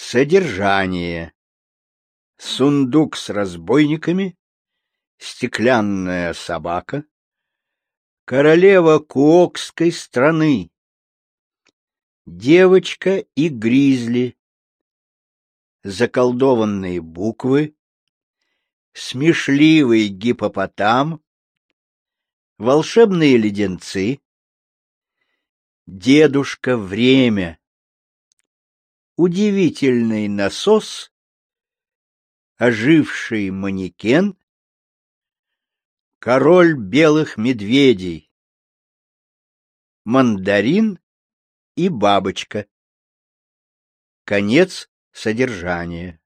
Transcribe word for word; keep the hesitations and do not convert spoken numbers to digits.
Содержание. Сундук с разбойниками, стеклянная собака, королева Куокской страны, девочка и гризли, заколдованные буквы, смешливый гиппопотам, волшебные леденцы, дедушка время, удивительный насос, оживший манекен, король белых медведей, мандарин и бабочка. Конец содержания.